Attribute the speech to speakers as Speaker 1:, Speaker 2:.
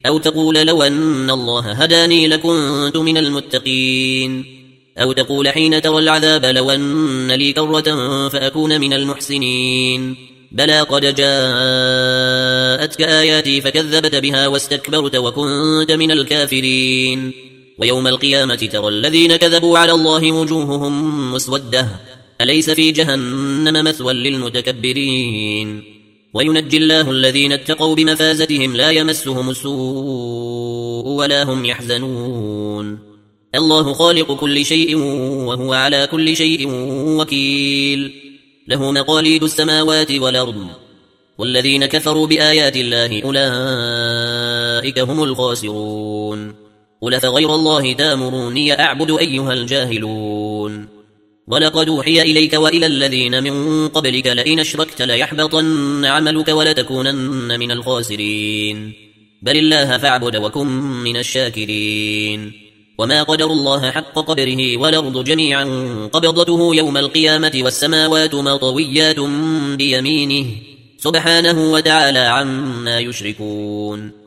Speaker 1: أو تقول لو أن الله هداني لكنت من المتقين. أو تقول حين ترى العذاب لو أن لي كرة فأكون من المحسنين. بلى قد جاءتك آياتي فكذبت بها واستكبرت وكنت من الكافرين. ويوم القيامة ترى الذين كذبوا على الله وجوههم مسودة أليس في جهنم مثوى للمتكبرين. وينجي الله الذين اتقوا بمفازتهم لا يمسهم السوء ولا هم يحزنون. الله خالق كل شيء وهو على كل شيء وكيل. له مقاليد السماوات والأرض والذين كفروا بآيات الله أولئك هم الخاسرون. قل فغير الله تامروني أعبد أيها الجاهلون. ولقد أوحي إليك وإلى الذين من قبلك لئن أشركت ليحبطن عملك ولتكونن من الخاسرين. بل الله فاعبد وكن من الشاكرين. وما قدر الله حق قدره والأرض جميعا قبضته يوم القيامة والسماوات مطويات بيمينه سبحانه وتعالى عما يشركون.